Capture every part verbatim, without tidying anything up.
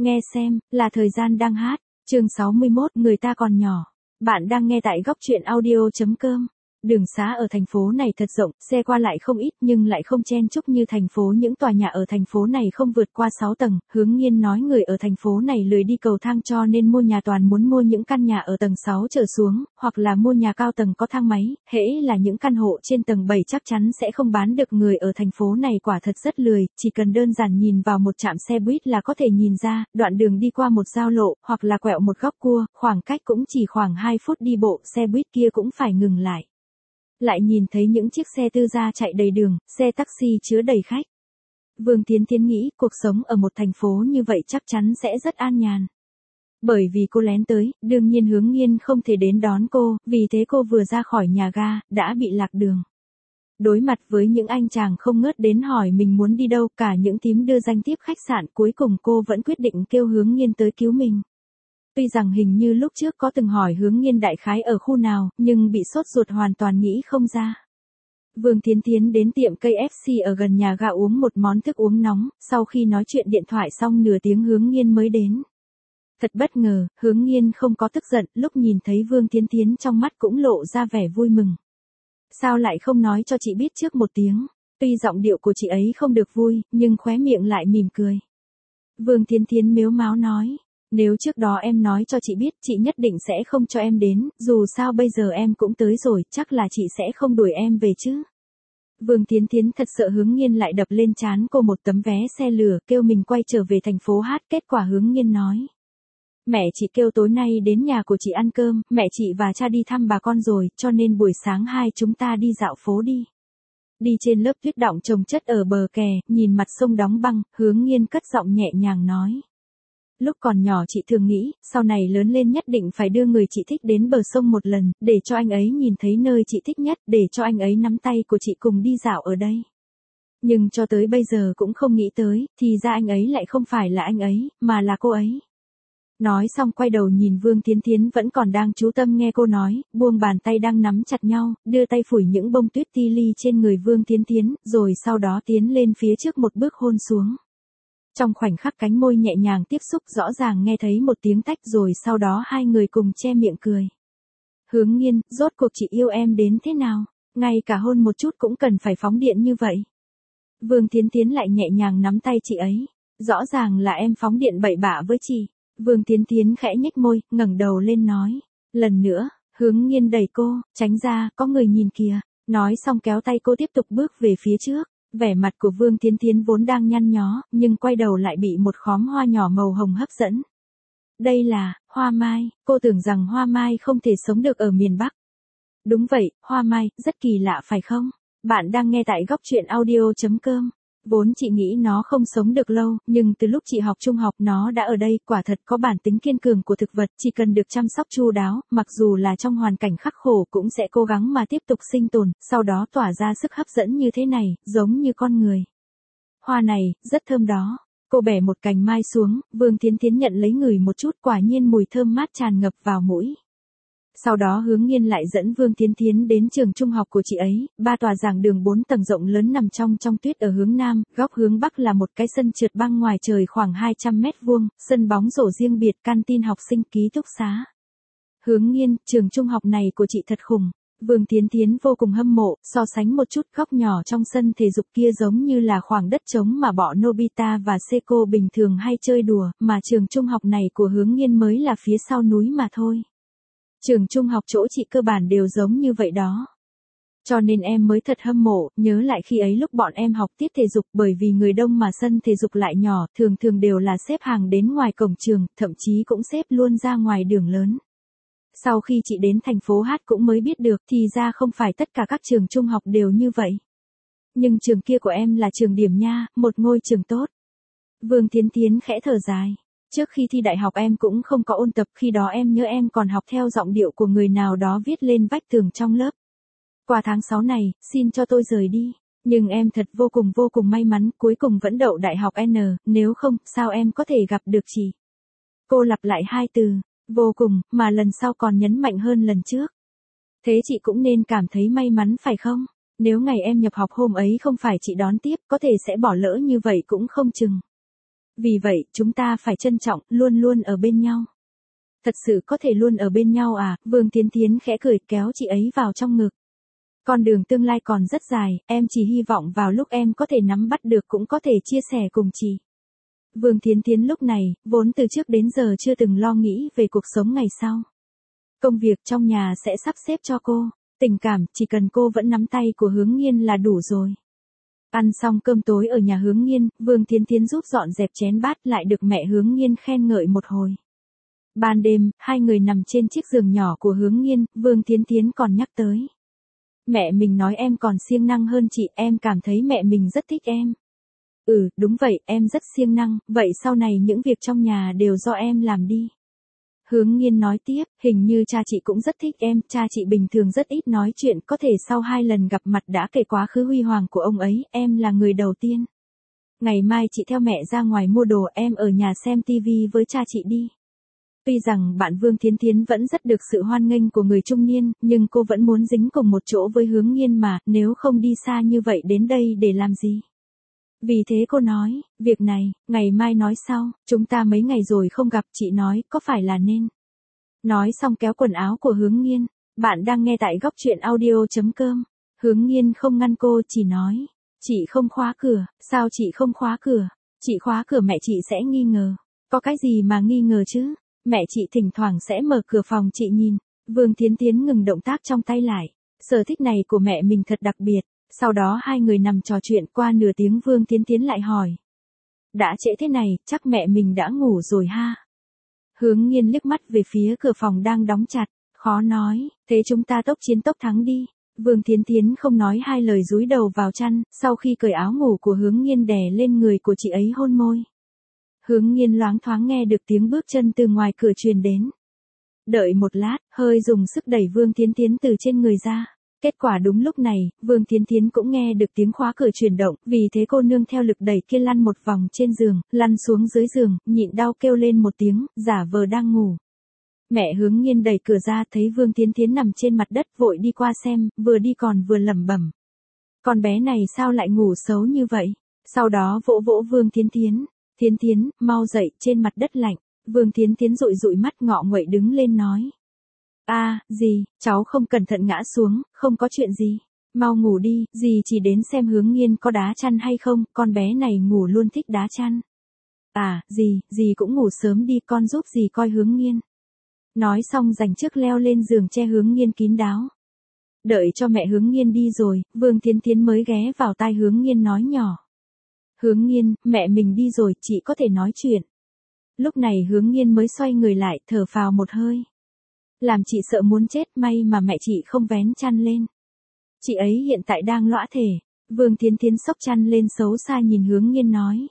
Nghe xem, là thời gian đang hát. Chương sáu mươi mốt, người ta còn nhỏ. Bạn đang nghe tại góc truyện audio chấm com. Đường xá ở thành phố này thật rộng, xe qua lại không ít nhưng lại không chen chúc như thành phố. Những tòa nhà ở thành phố này không vượt qua sáu tầng. Hướng Nghiên nói người ở thành phố này lười đi cầu thang cho nên mua nhà toàn muốn mua những căn nhà ở tầng sáu trở xuống, hoặc là mua nhà cao tầng có thang máy. Hễ là những căn hộ trên tầng bảy chắc chắn sẽ không bán được. Người ở thành phố này quả thật rất lười, chỉ cần đơn giản nhìn vào một trạm xe buýt là có thể nhìn ra, đoạn đường đi qua một giao lộ, hoặc là quẹo một góc cua, khoảng cách cũng chỉ khoảng hai phút đi bộ, xe buýt kia cũng phải ngừng lại. Lại nhìn thấy những chiếc xe tư gia chạy đầy đường, xe taxi chứa đầy khách. Vương Tiến Tiến nghĩ cuộc sống ở một thành phố như vậy chắc chắn sẽ rất an nhàn. Bởi vì cô lén tới, đương nhiên Hướng Nghiên không thể đến đón cô, vì thế cô vừa ra khỏi nhà ga, đã bị lạc đường. Đối mặt với những anh chàng không ngớt đến hỏi mình muốn đi đâu, cả những thím đưa danh thiếp khách sạn, cuối cùng cô vẫn quyết định kêu Hướng Nghiên tới cứu mình. Tuy rằng hình như lúc trước có từng hỏi Hướng Nghiên đại khái ở khu nào, nhưng bị sốt ruột hoàn toàn nghĩ không ra. Vương Tiến Tiến đến tiệm ca ép xê ở gần nhà ga uống một món thức uống nóng, sau khi nói chuyện điện thoại xong nửa tiếng Hướng Nghiên mới đến. Thật bất ngờ, Hướng Nghiên không có tức giận, lúc nhìn thấy Vương Tiến Tiến trong mắt cũng lộ ra vẻ vui mừng. Sao lại không nói cho chị biết trước một tiếng? Tuy giọng điệu của chị ấy không được vui, nhưng khóe miệng lại mỉm cười. Vương Tiến Tiến mếu máo nói. Nếu trước đó em nói cho chị biết, chị nhất định sẽ không cho em đến, dù sao bây giờ em cũng tới rồi, chắc là chị sẽ không đuổi em về chứ. Vương Tiến Tiến thật sợ Hướng Nghiên lại đập lên trán cô một tấm vé xe lửa, kêu mình quay trở về thành phố hát. Kết quả Hướng Nghiên nói. Mẹ chị kêu tối nay đến nhà của chị ăn cơm, mẹ chị và cha đi thăm bà con rồi, cho nên buổi sáng hai chúng ta đi dạo phố đi. Đi trên lớp tuyết đọng chồng chất ở bờ kè, nhìn mặt sông đóng băng, Hướng Nghiên cất giọng nhẹ nhàng nói. Lúc còn nhỏ chị thường nghĩ, sau này lớn lên nhất định phải đưa người chị thích đến bờ sông một lần, để cho anh ấy nhìn thấy nơi chị thích nhất, để cho anh ấy nắm tay của chị cùng đi dạo ở đây. Nhưng cho tới bây giờ cũng không nghĩ tới, thì ra anh ấy lại không phải là anh ấy, mà là cô ấy. Nói xong quay đầu nhìn Vương Tiến Tiến vẫn còn đang chú tâm nghe cô nói, buông bàn tay đang nắm chặt nhau, đưa tay phủi những bông tuyết ti li trên người Vương Tiến Tiến, rồi sau đó tiến lên phía trước một bước hôn xuống. Trong khoảnh khắc cánh môi nhẹ nhàng tiếp xúc rõ ràng nghe thấy một tiếng tách rồi sau đó hai người cùng che miệng cười. Hướng Nghiên, rốt cuộc chị yêu em đến thế nào? Ngay cả hôn một chút cũng cần phải phóng điện như vậy. Vương Tiến Tiến lại nhẹ nhàng nắm tay chị ấy. Rõ ràng là em phóng điện bậy bạ với chị. Vương Tiến Tiến khẽ nhếch môi, ngẩng đầu lên nói. Lần nữa, Hướng Nghiên đẩy cô, tránh ra, có người nhìn kìa. Nói xong kéo tay cô tiếp tục bước về phía trước. Vẻ mặt của Vương Tiến Tiến vốn đang nhăn nhó, nhưng quay đầu lại bị một khóm hoa nhỏ màu hồng hấp dẫn. Đây là, hoa mai, cô tưởng rằng hoa mai không thể sống được ở miền Bắc. Đúng vậy, hoa mai, rất kỳ lạ phải không? Bạn đang nghe tại góc truyện audio chấm com. Vốn chị nghĩ nó không sống được lâu, nhưng từ lúc chị học trung học nó đã ở đây, quả thật có bản tính kiên cường của thực vật, chỉ cần được chăm sóc chu đáo, mặc dù là trong hoàn cảnh khắc khổ cũng sẽ cố gắng mà tiếp tục sinh tồn, sau đó tỏa ra sức hấp dẫn như thế này, giống như con người. Hoa này, rất thơm đó. Cô bẻ một cành mai xuống, Vương Tiến Tiến nhận lấy ngửi một chút, quả nhiên mùi thơm mát tràn ngập vào mũi. Sau đó Hướng Nghiên lại dẫn Vương Tiến Tiến đến trường trung học của chị ấy, ba tòa giảng đường bốn tầng rộng lớn nằm trong trong tuyết ở hướng nam, góc hướng bắc là một cái sân trượt băng ngoài trời khoảng hai trăm mét vuông, sân bóng rổ riêng biệt, canteen học sinh, ký túc xá. Hướng Nghiên, trường trung học này của chị thật khủng. Vương Tiến Tiến vô cùng hâm mộ, so sánh một chút góc nhỏ trong sân thể dục kia giống như là khoảng đất trống mà bọn Nobita và Seiko bình thường hay chơi đùa, mà trường trung học này của Hướng Nghiên mới là phía sau núi mà thôi. Trường trung học chỗ chị cơ bản đều giống như vậy đó. Cho nên em mới thật hâm mộ, nhớ lại khi ấy lúc bọn em học tiết thể dục bởi vì người đông mà sân thể dục lại nhỏ, thường thường đều là xếp hàng đến ngoài cổng trường, thậm chí cũng xếp luôn ra ngoài đường lớn. Sau khi chị đến thành phố hát cũng mới biết được thì ra không phải tất cả các trường trung học đều như vậy. Nhưng trường kia của em là trường điểm nha, một ngôi trường tốt. Vương Tiến Tiến khẽ thở dài. Trước khi thi đại học em cũng không có ôn tập, khi đó em nhớ em còn học theo giọng điệu của người nào đó viết lên vách tường trong lớp. Qua tháng sáu này, xin cho tôi rời đi. Nhưng em thật vô cùng vô cùng may mắn, cuối cùng vẫn đậu đại học N, nếu không, sao em có thể gặp được chị? Cô lặp lại hai từ, vô cùng, mà lần sau còn nhấn mạnh hơn lần trước. Thế chị cũng nên cảm thấy may mắn phải không? Nếu ngày em nhập học hôm ấy không phải chị đón tiếp, có thể sẽ bỏ lỡ như vậy cũng không chừng. Vì vậy, chúng ta phải trân trọng, luôn luôn ở bên nhau. Thật sự có thể luôn ở bên nhau à? Vương Thiến Thiến khẽ cười kéo chị ấy vào trong ngực. Con đường tương lai còn rất dài, em chỉ hy vọng vào lúc em có thể nắm bắt được cũng có thể chia sẻ cùng chị. Vương Thiến Thiến lúc này, vốn từ trước đến giờ chưa từng lo nghĩ về cuộc sống ngày sau. Công việc trong nhà sẽ sắp xếp cho cô, tình cảm chỉ cần cô vẫn nắm tay của Hướng Nghiên là đủ rồi. Ăn xong cơm tối ở nhà Hướng Nghiên, Vương Thiến Thiến giúp dọn dẹp chén bát lại được mẹ Hướng Nghiên khen ngợi một hồi. Ban đêm, hai người nằm trên chiếc giường nhỏ của Hướng Nghiên, Vương Thiến Thiến còn nhắc tới. Mẹ mình nói em còn siêng năng hơn chị, em cảm thấy mẹ mình rất thích em. Ừ, đúng vậy, em rất siêng năng, vậy sau này những việc trong nhà đều do em làm đi. Hướng Nghiên nói tiếp, hình như cha chị cũng rất thích em, cha chị bình thường rất ít nói chuyện, có thể sau hai lần gặp mặt đã kể quá khứ huy hoàng của ông ấy, em là người đầu tiên. Ngày mai chị theo mẹ ra ngoài mua đồ, em ở nhà xem tivi với cha chị đi. Tuy rằng bạn Vương Thiến Thiến vẫn rất được sự hoan nghênh của người trung niên, nhưng cô vẫn muốn dính cùng một chỗ với Hướng Nghiên mà, nếu không đi xa như vậy đến đây để làm gì. Vì thế cô nói, việc này, ngày mai nói sau, chúng ta mấy ngày rồi không gặp, chị nói, có phải là nên. Nói xong kéo quần áo của Hướng Nghiên, bạn đang nghe tại góc truyện audio chấm com. Hướng Nghiên không ngăn cô, chỉ nói, chị không khóa cửa, sao chị không khóa cửa, chị khóa cửa mẹ chị sẽ nghi ngờ. Có cái gì mà nghi ngờ chứ, mẹ chị thỉnh thoảng sẽ mở cửa phòng chị nhìn. Vương Thiến Thiến ngừng động tác trong tay lại, sở thích này của mẹ mình thật đặc biệt. Sau đó hai người nằm trò chuyện qua nửa tiếng Vương Thiến Thiến lại hỏi. Đã trễ thế này, chắc mẹ mình đã ngủ rồi ha. Hướng Nghiên liếc mắt về phía cửa phòng đang đóng chặt, khó nói, thế chúng ta tốc chiến tốc thắng đi. Vương Thiến Thiến không nói hai lời dúi đầu vào chăn, sau khi cởi áo ngủ của Hướng Nghiên đè lên người của chị ấy hôn môi. Hướng Nghiên loáng thoáng nghe được tiếng bước chân từ ngoài cửa truyền đến. Đợi một lát, hơi dùng sức đẩy Vương Thiến Thiến từ trên người ra. Kết quả đúng lúc này, Vương Thiến Thiến cũng nghe được tiếng khóa cửa chuyển động, vì thế cô nương theo lực đẩy kia lăn một vòng trên giường, lăn xuống dưới giường, nhịn đau kêu lên một tiếng, giả vờ đang ngủ. Mẹ Hướng Nghiên đẩy cửa ra thấy Vương Thiến Thiến nằm trên mặt đất vội đi qua xem, vừa đi còn vừa lẩm bẩm. Con bé này sao lại ngủ xấu như vậy? Sau đó vỗ vỗ Vương Thiến Thiến, Thiến Thiến, mau dậy, trên mặt đất lạnh. Vương Thiến Thiến dụi dụi mắt ngọ nguậy đứng lên nói. A, à, gì, cháu không cẩn thận ngã xuống, không có chuyện gì. Mau ngủ đi, dì chỉ đến xem Hướng Nghiên có đá chăn hay không, con bé này ngủ luôn thích đá chăn. À, dì, dì cũng ngủ sớm đi, con giúp dì coi Hướng Nghiên. Nói xong dành trước leo lên giường che Hướng Nghiên kín đáo. Đợi cho mẹ Hướng Nghiên đi rồi, Vương Thiến Thiến mới ghé vào tai Hướng Nghiên nói nhỏ. Hướng Nghiên, mẹ mình đi rồi, chị có thể nói chuyện. Lúc này Hướng Nghiên mới xoay người lại, thở phào một hơi. Làm chị sợ muốn chết, may mà mẹ chị không vén chăn lên. Chị ấy hiện tại đang lõa thể. Vương Thiến Thiến xốc chăn lên xấu xa nhìn Hướng Nghiên nói.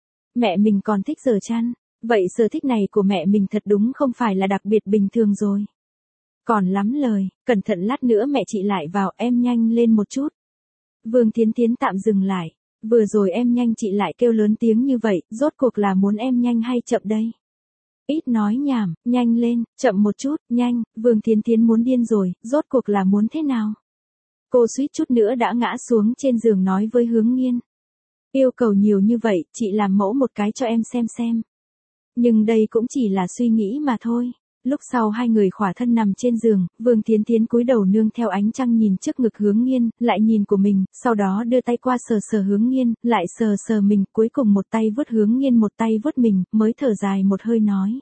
Mẹ mình còn thích giở chăn. Vậy sở thích này của mẹ mình thật đúng không phải là đặc biệt bình thường rồi. Còn lắm lời, cẩn thận lát nữa mẹ chị lại vào, em nhanh lên một chút. Vương Thiến Thiến tạm dừng lại. Vừa rồi em nhanh chị lại kêu lớn tiếng như vậy, rốt cuộc là muốn em nhanh hay chậm đây? Ít nói nhảm, nhanh lên, chậm một chút, nhanh, Vương Thiến Thiến muốn điên rồi, rốt cuộc là muốn thế nào? Cô suýt chút nữa đã ngã xuống trên giường nói với Hướng Nghiên. Yêu cầu nhiều như vậy, chị làm mẫu một cái cho em xem xem. Nhưng đây cũng chỉ là suy nghĩ mà thôi. Lúc sau hai người khỏa thân nằm trên giường, Vương Thiến Thiến cúi đầu nương theo ánh trăng nhìn trước ngực Hướng Nghiên, lại nhìn của mình, sau đó đưa tay qua sờ sờ Hướng Nghiên, lại sờ sờ mình, cuối cùng một tay vuốt Hướng Nghiên một tay vuốt mình, mới thở dài một hơi nói.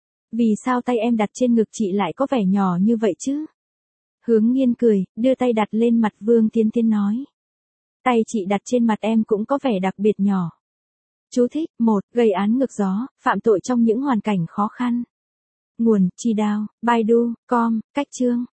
Vì sao tay em đặt trên ngực chị lại có vẻ nhỏ như vậy chứ? Hướng Nghiên cười, đưa tay đặt lên mặt Vương Thiến Thiến nói. Tay chị đặt trên mặt em cũng có vẻ đặc biệt nhỏ. Chú thích, một, gây án ngược gió, phạm tội trong những hoàn cảnh khó khăn. Nguồn, Chi Đao, Baidu, com, Cách Chương.